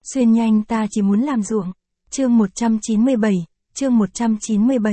Xuyên nhanh ta chỉ muốn làm ruộng. Chương 197, chương 197.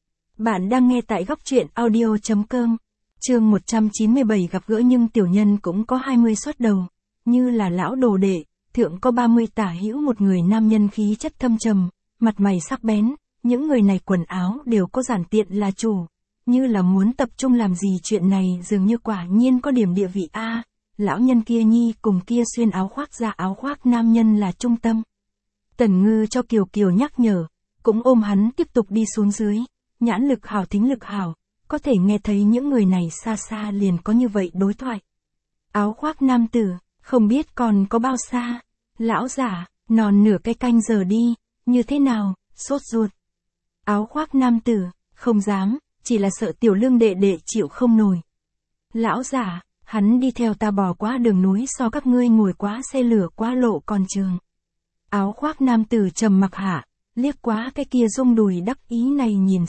Bạn đang nghe tại góc truyện audio.com. Chương 197 gặp gỡ nhưng tiểu nhân cũng có 20 xuất đầu, như là lão đồ đệ, thượng có 30 tả hữu một người nam nhân khí chất thâm trầm, mặt mày sắc bén, những người này quần áo đều có giản tiện là chủ, như là muốn tập trung làm gì chuyện này dường như quả nhiên có điểm địa vị a. Lão nhân kia nhi cùng kia xuyên áo khoác ra áo khoác nam nhân là trung tâm. Tần Ngư cho Kiều Kiều nhắc nhở, cũng ôm hắn tiếp tục đi xuống dưới, nhãn lực hảo thính lực hảo, có thể nghe thấy những người này xa xa liền có như vậy đối thoại. Áo khoác nam tử, không biết còn có bao xa, lão giả, non nửa cái canh giờ đi, như thế nào, sốt ruột. Áo khoác nam tử, không dám, chỉ là sợ tiểu lương đệ đệ chịu không nổi. Lão giả, hắn đi theo ta bò qua đường núi so các ngươi ngồi quá xe lửa qua lộ còn trường. Áo khoác nam tử trầm mặc hạ, liếc quá cái kia rung đùi đắc ý này nhìn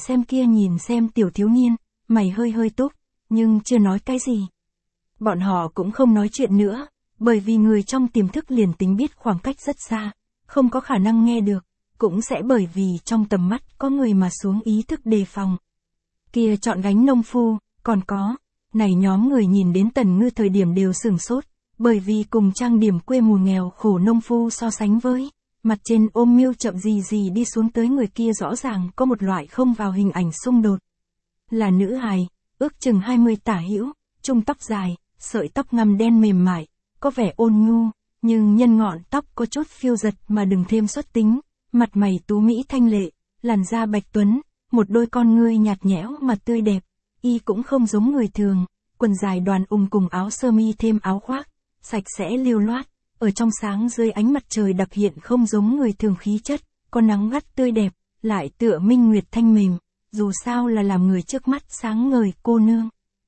xem tiểu thiếu niên, mày hơi hơi túc, nhưng chưa nói cái gì. Bọn họ cũng không nói chuyện nữa, bởi vì người trong tiềm thức liền tính biết khoảng cách rất xa, không có khả năng nghe được, cũng sẽ bởi vì trong tầm mắt có người mà xuống ý thức đề phòng. Kia chọn gánh nông phu, còn có, này nhóm người nhìn đến Tần Ngư thời điểm đều sửng sốt, bởi vì cùng trang điểm quê mùa nghèo khổ nông phu so sánh với, mặt trên ôm miêu chậm gì đi xuống tới người kia rõ ràng có một loại không vào hình ảnh xung đột. Là nữ hài, ước chừng 20 tả hữu, trung tóc dài, sợi tóc ngăm đen mềm mại, có vẻ ôn nhu, nhưng nhân ngọn tóc có chút phiêu giật mà đừng thêm xuất tính, mặt mày tú mỹ thanh lệ, làn da bạch tuấn, một đôi con ngươi nhạt nhẽo mà tươi đẹp, y cũng không giống người thường, quần dài đoàn cùng áo sơ mi thêm áo khoác, sạch sẽ lưu loát, ở trong sáng dưới ánh mặt trời đặc hiện không giống người thường khí chất, có nắng gắt tươi đẹp, lại tựa minh nguyệt thanh mềm, dù sao là làm người trước mắt sáng ngời cô nương.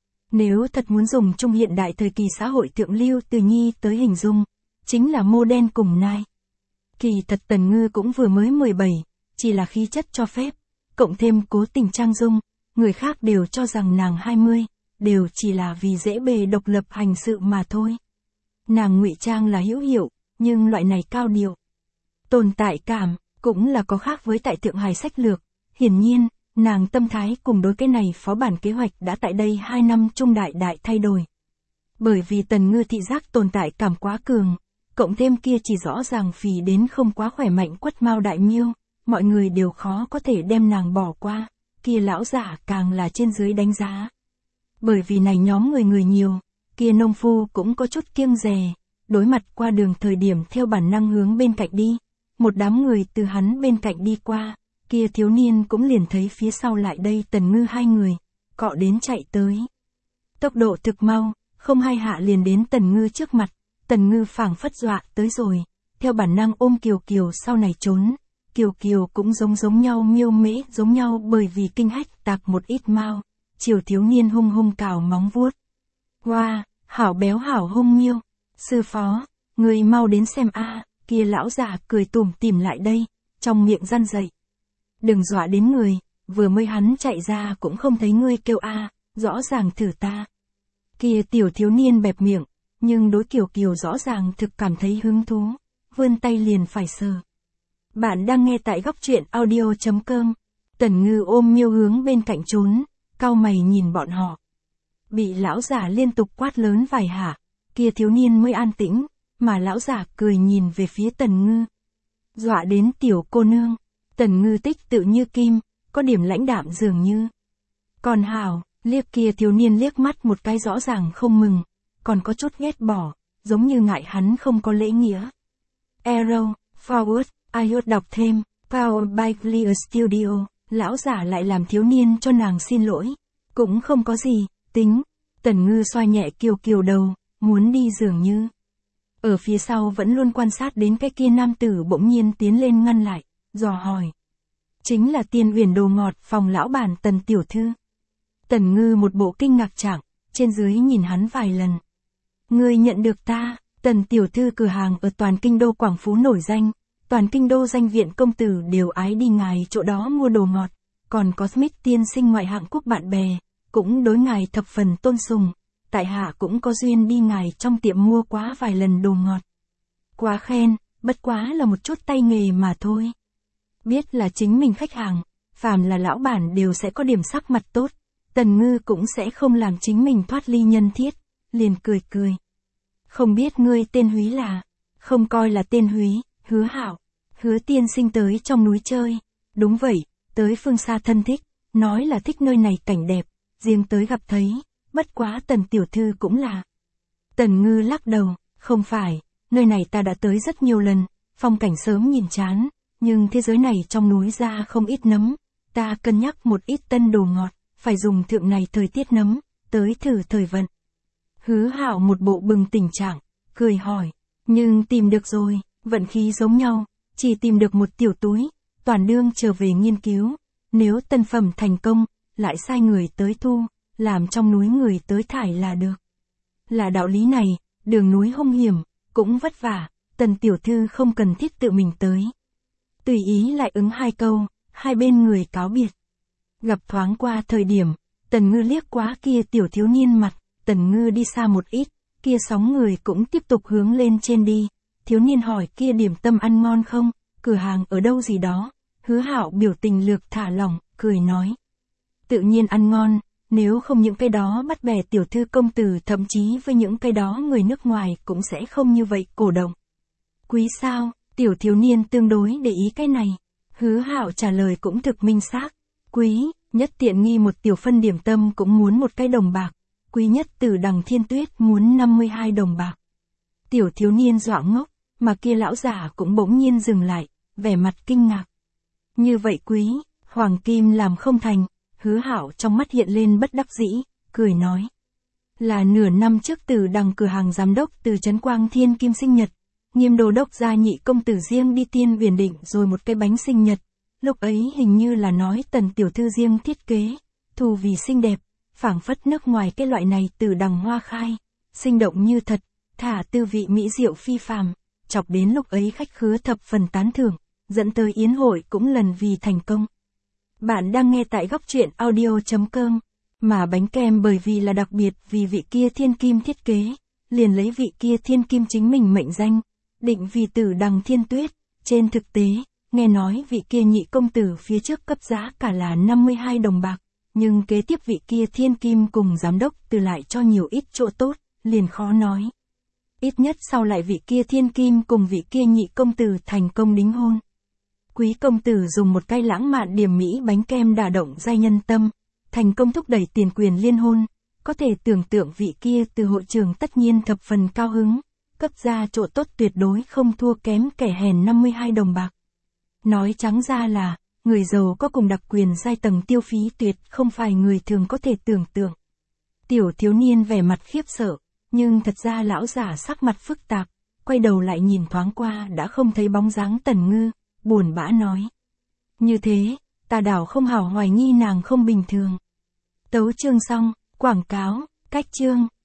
Nếu thật muốn dùng trung hiện đại thời kỳ xã hội thượng lưu từ nhi tới hình dung, chính là mô đen cùng nai. Kỳ thật Tần Ngư cũng vừa mới 17, chỉ là khí chất cho phép, cộng thêm cố tình trang dung, người khác đều cho rằng nàng 20, đều chỉ là vì dễ bề độc lập hành sự mà thôi. Nàng ngụy trang là hữu hiệu, nhưng loại này cao điệu. Tồn tại cảm, cũng là có khác với tại thượng hài sách lược, hiển nhiên, nàng tâm thái cùng đối cái này phó bản kế hoạch đã tại đây 2 năm trung đại thay đổi. Bởi vì Tần Ngư thị giác tồn tại cảm quá cường, cộng thêm kia chỉ rõ ràng phì đến không quá khỏe mạnh quất mao đại miêu, mọi người đều khó có thể đem nàng bỏ qua, kia lão giả càng là trên dưới đánh giá. Bởi vì này nhóm người nhiều, kia nông phu cũng có chút kiêng dè, đối mặt qua đường thời điểm theo bản năng hướng bên cạnh đi, một đám người từ hắn bên cạnh đi qua, kia thiếu niên cũng liền thấy phía sau lại đây Tần Ngư hai người, cọ đến chạy tới. Tốc độ thực mau, không hai hạ liền đến Tần Ngư trước mặt, Tần Ngư phảng phất dọa tới rồi, theo bản năng ôm Kiều Kiều sau này trốn, Kiều Kiều cũng giống nhau miêu mễ giống nhau bởi vì kinh hách tạc một ít mau, chiều thiếu niên hung cào móng vuốt. Wow, hảo béo hảo hung miêu, sư phó, người mau đến xem a. Kia lão già cười tủm tỉm lại đây, trong miệng răn dậy. Đừng dọa đến người, vừa mới hắn chạy ra cũng không thấy ngươi kêu a, rõ ràng thử ta. Kia tiểu thiếu niên bẹp miệng, nhưng đối Kiều Kiều rõ ràng thực cảm thấy hứng thú, vươn tay liền phải sờ. Bạn đang nghe tại góc truyện audio.com. Tần Ngư ôm miêu hướng bên cạnh trốn, cau mày nhìn bọn họ. Bị lão giả liên tục quát lớn vài hạ, kia thiếu niên mới an tĩnh, mà lão giả cười nhìn về phía Tần Ngư. Dọa đến tiểu cô nương, Tần Ngư tích tự như kim, có điểm lãnh đạm dường như. Còn hảo, liếc kia thiếu niên liếc mắt một cái rõ ràng không mừng, còn có chút ghét bỏ, giống như ngại hắn không có lễ nghĩa. Arrow, Forward, iHeart đọc thêm, Powered by Clear Studio, lão giả lại làm thiếu niên cho nàng xin lỗi. Cũng không có gì, tính. Tần Ngư xoa nhẹ Kiều Kiều đầu, muốn đi dường như. Ở phía sau vẫn luôn quan sát đến cái kia nam tử bỗng nhiên tiến lên ngăn lại, dò hỏi. Chính là Tiên Uyển đồ ngọt phòng lão bản Tần tiểu thư. Tần Ngư một bộ kinh ngạc trạng, trên dưới nhìn hắn vài lần. Ngươi nhận được ta, Tần tiểu thư cửa hàng ở toàn kinh đô Quảng Phú nổi danh, toàn kinh đô danh viện công tử đều ái đi ngài chỗ đó mua đồ ngọt, còn có Smith tiên sinh ngoại hạng quốc bạn bè, cũng đối ngài thập phần tôn sùng, tại hạ cũng có duyên đi ngài trong tiệm mua quá vài lần đồ ngọt. Quá khen, bất quá là một chút tay nghề mà thôi. Biết là chính mình khách hàng, phàm là lão bản đều sẽ có điểm sắc mặt tốt, Tần Ngư cũng sẽ không làm chính mình thoát ly nhân thiết, liền cười cười. Không biết ngươi tên Húy là, không coi là tên Húy, Hứa Hạo, Hứa tiên sinh tới trong núi chơi, đúng vậy, tới phương xa thân thích, nói là thích nơi này cảnh đẹp, riêng tới gặp thấy, bất quá Tần tiểu thư cũng là. Tần Ngư lắc đầu, không phải, nơi này ta đã tới rất nhiều lần, phong cảnh sớm nhìn chán, nhưng thế giới này trong núi ra không ít nấm, ta cân nhắc một ít tân đồ ngọt, phải dùng thượng này thời tiết nấm, tới thử thời vận. Hứa Hạo một bộ bừng tỉnh trạng, cười hỏi, nhưng tìm được rồi, vận khí giống nhau, chỉ tìm được một tiểu túi, toàn đương trở về nghiên cứu, nếu tân phẩm thành công, lại sai người tới thu, làm trong núi người tới thải là được. Là đạo lý này, đường núi hung hiểm, cũng vất vả, Tần tiểu thư không cần thiết tự mình tới. Tùy ý lại ứng hai câu, hai bên người cáo biệt. Gặp thoáng qua thời điểm, Tần Ngư liếc quá kia tiểu thiếu niên mặt, Tần Ngư đi xa một ít, kia sóng người cũng tiếp tục hướng lên trên đi. Thiếu niên hỏi kia điểm tâm ăn ngon không, cửa hàng ở đâu gì đó. Hứa Hạo biểu tình lược thả lỏng, cười nói. Tự nhiên ăn ngon, nếu không những cái đó bắt bẻ tiểu thư công tử thậm chí với những cái đó người nước ngoài cũng sẽ không như vậy cổ động. Quý sao, tiểu thiếu niên tương đối để ý cái này. Hứa Hạo trả lời cũng thực minh xác. Quý, nhất tiện nghi một tiểu phân điểm tâm cũng muốn một cái đồng bạc. Quý nhất Tử Đằng Thiên Tuyết muốn 52 đồng bạc. Tiểu thiếu niên dọa ngốc, mà kia lão giả cũng bỗng nhiên dừng lại, vẻ mặt kinh ngạc. Như vậy quý, hoàng kim làm không thành, Hứa Hạo trong mắt hiện lên bất đắc dĩ, cười nói. Là nửa năm trước Tử Đằng cửa hàng giám đốc từ Trấn Quang Thiên Kim sinh nhật, Nghiêm đô đốc gia nhị công tử riêng đi tiên Biển Định rồi một cái bánh sinh nhật, lúc ấy hình như là nói Tần tiểu thư riêng thiết kế, thù vì xinh đẹp, phảng phất nước ngoài cái loại này Tử Đằng hoa khai, sinh động như thật, thả tư vị mỹ diệu phi phàm, chọc đến lúc ấy khách khứa thập phần tán thưởng, dẫn tới yến hội cũng lần vì thành công. Bạn đang nghe tại góc truyện audio.com, mà bánh kem bởi vì là đặc biệt vì vị kia thiên kim thiết kế, liền lấy vị kia thiên kim chính mình mệnh danh, định vì Tử Đằng Thiên Tuyết. Trên thực tế, nghe nói vị kia nhị công tử phía trước cấp giá cả là 52 đồng bạc, nhưng kế tiếp vị kia thiên kim cùng giám đốc từ lại cho nhiều ít chỗ tốt, liền khó nói. Ít nhất sau lại vị kia thiên kim cùng vị kia nhị công tử thành công đính hôn. Quý công tử dùng một cái lãng mạn điểm mỹ bánh kem đả động giai nhân tâm, thành công thúc đẩy tiền quyền liên hôn, có thể tưởng tượng vị kia từ hội trường tất nhiên thập phần cao hứng, cấp ra chỗ tốt tuyệt đối không thua kém kẻ hèn 52 đồng bạc. Nói trắng ra là, người giàu có cùng đặc quyền giai tầng tiêu phí tuyệt không phải người thường có thể tưởng tượng. Tiểu thiếu niên vẻ mặt khiếp sợ, nhưng thật ra lão giả sắc mặt phức tạp, quay đầu lại nhìn thoáng qua đã không thấy bóng dáng Tần Ngư, buồn bã nói. Như thế, ta đảo không hảo hoài nghi nàng không bình thường. Tấu chương xong, quảng cáo, cách chương.